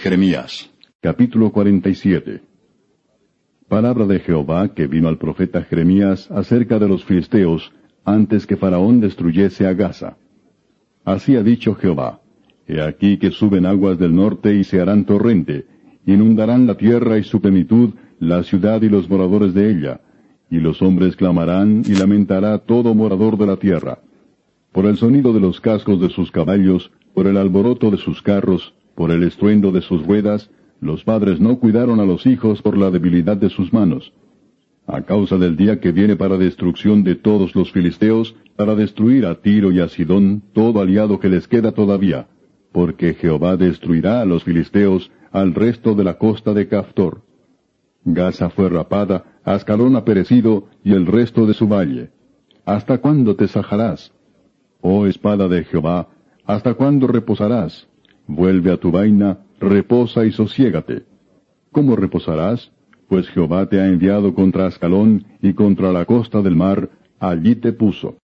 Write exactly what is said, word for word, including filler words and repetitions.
Jeremías, capítulo cuarenta y siete. Palabra de Jehová que vino al profeta Jeremías acerca de los filisteos, antes que Faraón destruyese a Gaza. Así ha dicho Jehová: He aquí que suben aguas del norte y se harán torrente, inundarán la tierra y su plenitud, la ciudad y los moradores de ella, y los hombres clamarán y lamentará todo morador de la tierra. Por el sonido de los cascos de sus caballos, por el alboroto de sus carros, por el estruendo de sus ruedas, los padres no cuidaron a los hijos por la debilidad de sus manos. A causa del día que viene para destrucción de todos los filisteos, para destruir a Tiro y a Sidón todo aliado que les queda todavía, porque Jehová destruirá a los filisteos al resto de la costa de Caftor. Gaza fue rapada, Ascalón ha perecido, y el resto de su valle. ¿Hasta cuándo te sajarás? Oh espada de Jehová, ¿hasta cuándo reposarás? Vuelve a tu vaina, reposa y sosiégate. ¿Cómo reposarás? Pues Jehová te ha enviado contra Ascalón y contra la costa del mar, allí te puso.